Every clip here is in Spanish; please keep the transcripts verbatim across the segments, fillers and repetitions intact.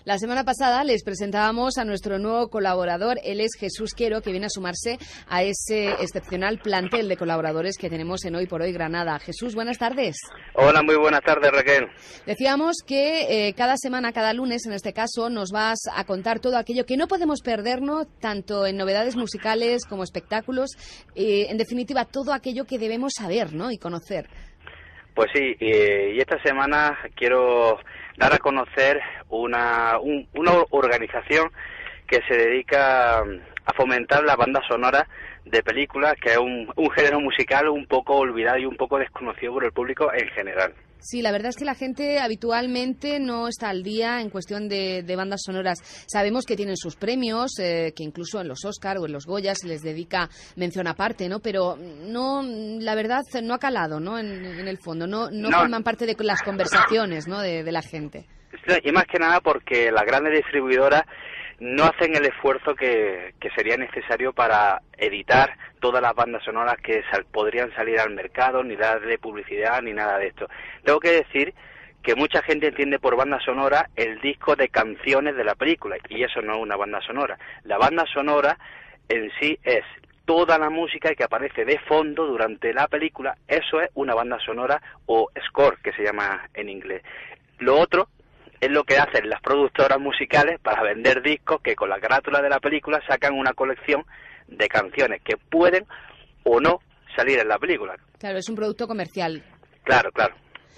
La semana pasada les presentábamos a nuestro nuevo colaborador, él es Jesús Quero, que viene a sumarse a ese excepcional plantel de colaboradores que tenemos en Hoy por Hoy Granada. Jesús, buenas tardes. Hola, muy buenas tardes, Raquel. Decíamos que eh, cada semana, cada lunes, en este caso, nos vas a contar todo aquello que no podemos perdernos, tanto en novedades musicales como espectáculos, eh, en definitiva, todo aquello que debemos saber, ¿no?, y conocer. Pues sí, y, y esta semana quiero dar a conocer una, un, una organización que se dedica a fomentar la banda sonora de películas, que es un, un género musical un poco olvidado y un poco desconocido por el público en general. Sí, la verdad es que la gente habitualmente no está al día en cuestión de, de bandas sonoras. Sabemos que tienen sus premios, eh, que incluso en los Oscar o en los Goya se les dedica mención aparte, ¿no? Pero no, la verdad no ha calado, ¿no? En, en el fondo, no, no, no forman parte de las conversaciones, ¿no?, de, de la gente. Y más que nada porque las grandes distribuidoras no hacen el esfuerzo que, que sería necesario para editar todas las bandas sonoras que sal, podrían salir al mercado, ni darle publicidad, ni nada de esto. Tengo que decir que mucha gente entiende por banda sonora el disco de canciones de la película, y eso no es una banda sonora. La banda sonora en sí es toda la música que aparece de fondo durante la película, eso es una banda sonora o score, que se llama en inglés. Lo otro es lo que hacen las productoras musicales para vender discos, que con la carátula de la película sacan una colección de canciones que pueden o no salir en la película. Claro, es un producto comercial. Claro, claro.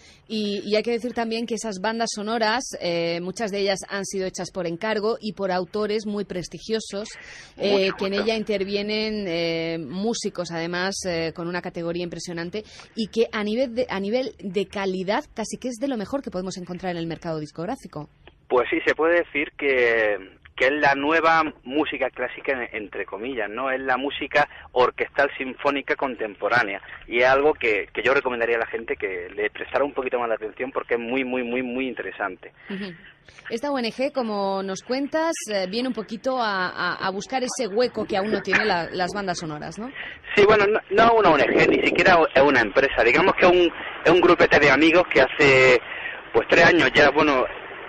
Y, y hay que decir también que esas bandas sonoras, eh, muchas de ellas han sido hechas por encargo y por autores muy prestigiosos, eh, que en ella intervienen eh, músicos, además, eh, con una categoría impresionante, y que a nivel de, a nivel de calidad casi que es de lo mejor que podemos encontrar en el mercado discográfico. Pues sí, se puede decir que, que es la nueva música clásica, entre comillas, ¿no? Es la música orquestal sinfónica contemporánea, y es algo que, que yo recomendaría a la gente que le prestara un poquito más de atención, porque es muy, muy, muy, muy interesante. Uh-huh. Esta O N G, como nos cuentas, eh, viene un poquito a, a, a buscar ese hueco que aún no tienen la, las bandas sonoras, ¿no? Sí, bueno, no, no es una O N G, ni siquiera es una empresa. Digamos que es un, es un grupete de amigos que hace, pues, tres años ya, bueno...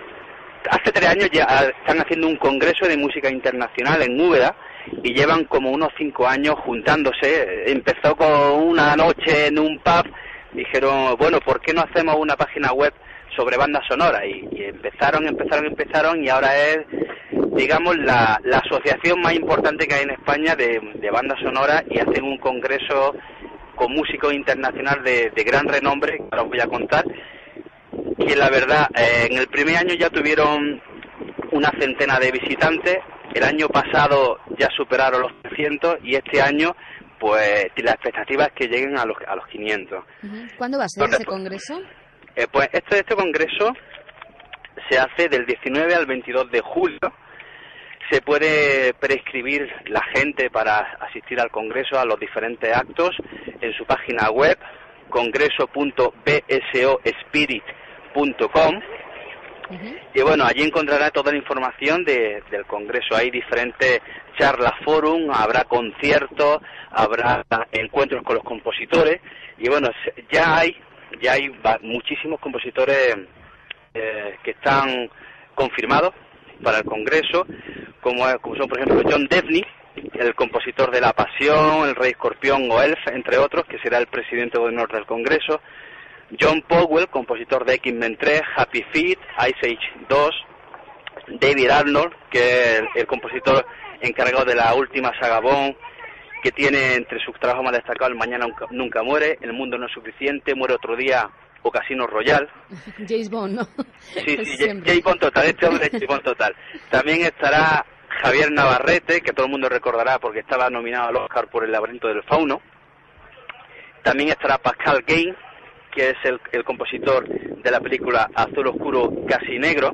Hace tres años ya están haciendo un congreso de música internacional en Úbeda y llevan como unos cinco años juntándose. Empezó con una noche en un pub, dijeron, bueno, ¿por qué no hacemos una página web sobre bandas sonoras? Y, y empezaron, empezaron, empezaron y ahora es, digamos, la, la asociación más importante que hay en España de, de bandas sonoras, y hacen un congreso con músicos internacionales de, de gran renombre, que ahora os voy a contar. Y la verdad, eh, en el primer año ya tuvieron una centena de visitantes, el año pasado ya superaron los trescientos y este año, pues, la expectativa es que lleguen a los, a los quinientos. Uh-huh. ¿Cuándo va a ser Entonces, ese congreso? Eh, pues este, este congreso se hace del diecinueve al veintidós de julio. Se puede prescribir la gente para asistir al congreso, a los diferentes actos, en su página web, congreso punto b s o spirit punto com. Uh-huh. Y bueno, allí encontrará toda la información de, del congreso. Hay diferentes charlas, forum, habrá conciertos, habrá encuentros con los compositores, y bueno, ya hay ya hay muchísimos compositores eh, que están confirmados para el congreso, como, como son, por ejemplo, John Debney, el compositor de La Pasión, El Rey Escorpión o Elf, entre otros, que será el presidente de honor del Congreso. John Powell, compositor de X-Men tres, Happy Feet, Ice Age dos. David Arnold, que es el, el compositor encargado de la última saga Bond, que tiene entre sus trabajos más destacados El Mañana Nunca, Nunca Muere, El Mundo No Es Suficiente, Muere Otro Día o Casino Royale. James Bond, ¿no? Sí, sí, James Bond total, este hombre es James Bond total. También estará Javier Navarrete, que todo el mundo recordará porque estaba nominado al Oscar por El Laberinto del Fauno. También estará Pascal Gain, que es el, el compositor de la película Azul Oscuro Casi Negro.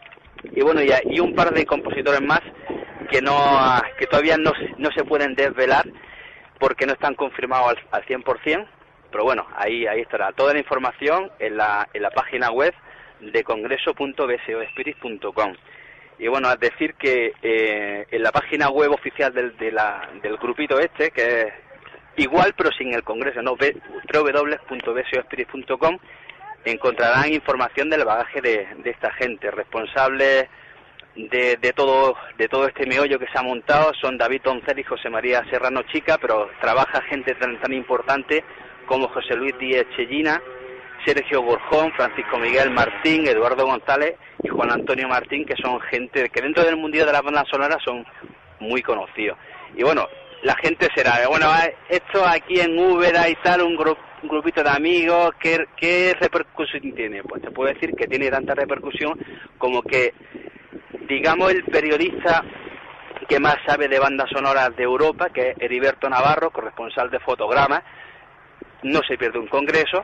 Y bueno, y, y un par de compositores más que no que todavía no, no se pueden desvelar porque no están confirmados al, al cien por ciento. Pero bueno, ahí ahí estará toda la información en la, en la página web de congreso punto b s o spirit punto com. Y bueno, es decir que eh, en la página web oficial del, de la, del grupito este, que es igual pero sin el congreso, no, doble u doble u doble u punto b s o spirit punto com, encontrarán información del bagaje de, de esta gente, responsables de, de todo de todo este meollo que se ha montado son David Doncel y José María Serrano Chica, pero trabaja gente tan, tan importante como José Luis Díez Chellina, Sergio Gorjón, Francisco Miguel Martín, Eduardo González y Juan Antonio Martín, que son gente que dentro del mundillo de las bandas sonoras son muy conocidos. Y bueno, la gente será, bueno, esto aquí en Úbeda y tal, un, gru un grupito de amigos, ¿qué, ¿qué repercusión tiene? Pues te puedo decir que tiene tanta repercusión como que, digamos, el periodista que más sabe de bandas sonoras de Europa, que es Heriberto Navarro, corresponsal de Fotogramas, no se pierde un congreso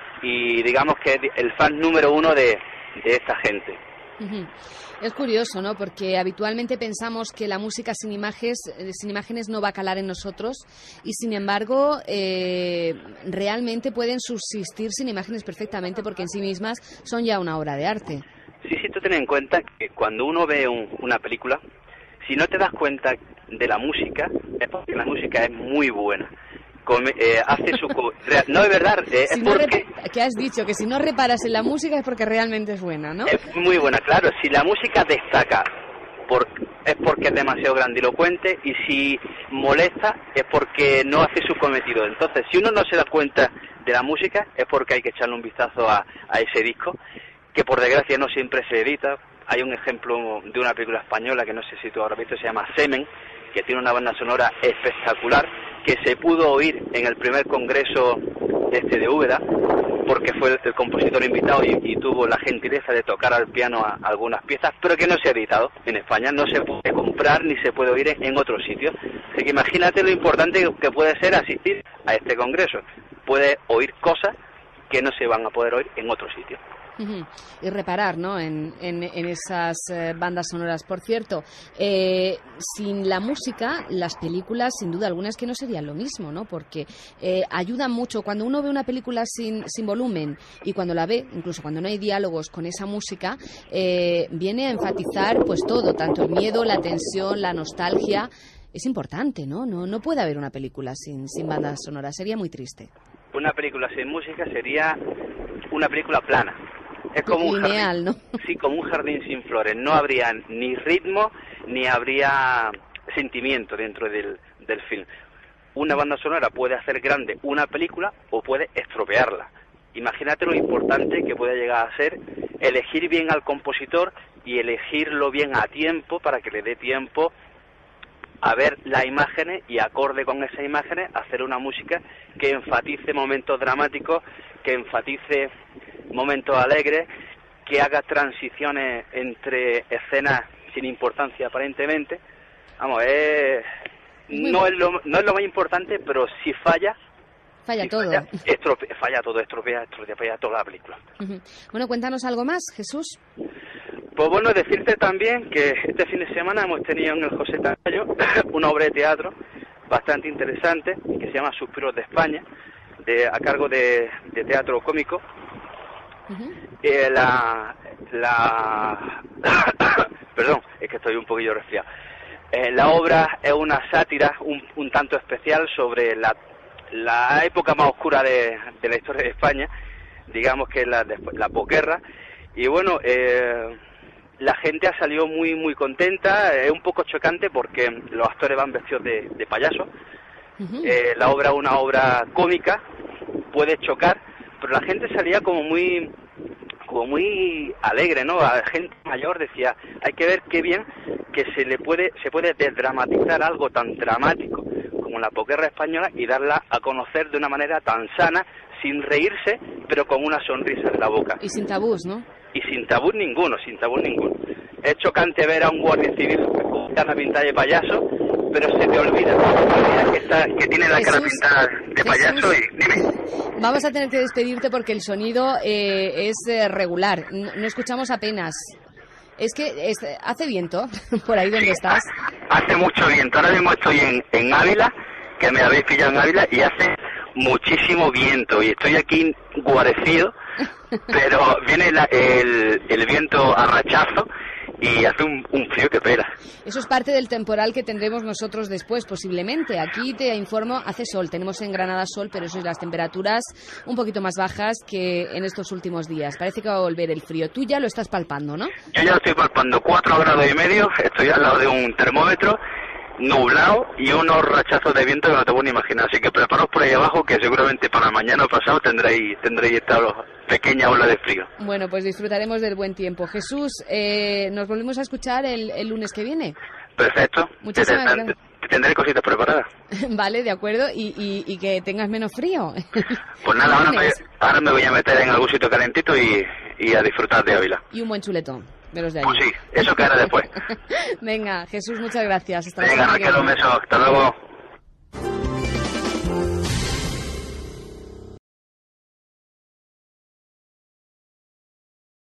y digamos que es el fan número uno de, de esta gente. Uh-huh. Es curioso, ¿no? Porque habitualmente pensamos que la música sin imágenes, sin imágenes no va a calar en nosotros y sin embargo eh, realmente pueden subsistir sin imágenes perfectamente porque en sí mismas son ya una obra de arte. Sí, sí, tú ten en cuenta que cuando uno ve un, una película, si no te das cuenta de la música, es porque la música es muy buena. Come, eh, hace su no es verdad eh, si es no porque ¿qué has dicho? Que si no reparas en la música es porque realmente es buena, ¿no? Es muy buena, claro. Si la música destaca por, es porque es demasiado grandilocuente y si molesta es porque no hace su cometido. Entonces, si uno no se da cuenta de la música es porque hay que echarle un vistazo a, a ese disco, que por desgracia no siempre se edita. Hay un ejemplo de una película española que no sé si tú habrás visto, se llama Semen, que tiene una banda sonora espectacular, que se pudo oír en el primer congreso este de Úbeda, porque fue el, el compositor invitado y, y tuvo la gentileza de tocar al piano a, a algunas piezas, pero que no se ha editado en España, no se puede comprar ni se puede oír en, en otros sitios. Así que imagínate lo importante que, que puede ser asistir a este congreso. Puedes oír cosas que no se van a poder oír en otros sitios. Uh-huh. Y reparar, ¿no?, en, en, en esas eh, bandas sonoras. Por cierto, eh, sin la música, las películas, sin duda alguna, es que no serían lo mismo, ¿no? Porque eh, ayudan mucho. Cuando uno ve una película sin, sin volumen y cuando la ve, incluso cuando no hay diálogos con esa música, eh, viene a enfatizar pues todo, tanto el miedo, la tensión, la nostalgia. Es importante, ¿no? No, no puede haber una película sin, sin bandas sonoras. Sería muy triste. Una película sin música sería una película plana. Es como un lineal, jardín, ¿no? Sí, como un jardín sin flores. No habría ni ritmo ni habría sentimiento dentro del, del film. Una banda sonora puede hacer grande una película o puede estropearla. Imagínate lo importante que puede llegar a ser elegir bien al compositor y elegirlo bien a tiempo para que le dé tiempo a ver las imágenes y acorde con esas imágenes hacer una música que enfatice momentos dramáticos, que enfatice momentos alegres, que haga transiciones entre escenas sin importancia aparentemente. Vamos, es, no, es lo, no es lo más importante, pero si falla, falla si todo. Falla, estrope, falla todo, estropea, estropea toda la película. Uh-huh. Bueno, cuéntanos algo más, Jesús. Pues bueno, decirte también que este fin de semana hemos tenido en el José Tamayo una obra de teatro bastante interesante que se llama Suspiros de España, de, a cargo de, de Teatro Cómico. Uh-huh. eh, la, la perdón, es que estoy un poquillo resfriado. Eh, la obra es una sátira un, un tanto especial sobre la, la época más oscura de, de la historia de España, digamos que es la, la posguerra. Y bueno, eh, la gente ha salido muy muy contenta. Es un poco chocante porque los actores van vestidos de, de payaso. Uh-huh. eh, la obra es una obra cómica, puede chocar, pero la gente salía como muy como muy alegre, ¿no? A gente mayor decía, hay que ver qué bien que se le puede se puede desdramatizar algo tan dramático como la posguerra española y darla a conocer de una manera tan sana, sin reírse, pero con una sonrisa en la boca. Y sin tabús, ¿no? Y sin tabú ninguno, sin tabú ninguno. Es chocante ver a un guardia civil con cara pintada de payaso, pero se te olvida, se te olvida que, está, que tiene la Jesús, cara pintada de payaso. Jesús, y dime. Vamos a tener que despedirte porque el sonido eh, es eh, regular, no, no escuchamos apenas. Es que es, hace viento por ahí donde sí, estás. Hace mucho viento, ahora mismo estoy en, en Ávila, que me habéis pillado en Ávila, y hace muchísimo viento, y estoy aquí guarecido, pero viene la, el, el viento a rachazo, y hace un, un frío que pela. Eso es parte del temporal que tendremos nosotros después, posiblemente. Aquí te informo, hace sol, tenemos en Granada sol, pero eso es las temperaturas un poquito más bajas que en estos últimos días. Parece que va a volver el frío. Tú ya lo estás palpando, ¿no? Yo ya lo estoy palpando, cuatro grados y medio, estoy al lado de un termómetro, nublado y unos rachazos de viento que no te puedo ni imaginar. Así que preparaos por ahí abajo, que seguramente para mañana o pasado tendréis, tendréis esta pequeña ola de frío. Bueno, pues disfrutaremos del buen tiempo. Jesús, eh, ¿nos volvemos a escuchar el, el lunes que viene? Perfecto. Muchísimas Te, gracias. te, tendré cositas preparadas. Vale, de acuerdo, y, y, y que tengas menos frío. Pues nada, ahora me, ahora me voy a meter en algún sitio calentito y, y a disfrutar de Ávila. Y un buen chuletón de los de ahí. Pues sí, eso que hará después. Venga, Jesús, muchas gracias. Hasta la Venga, semana que Raquel, un viene. beso. Hasta luego.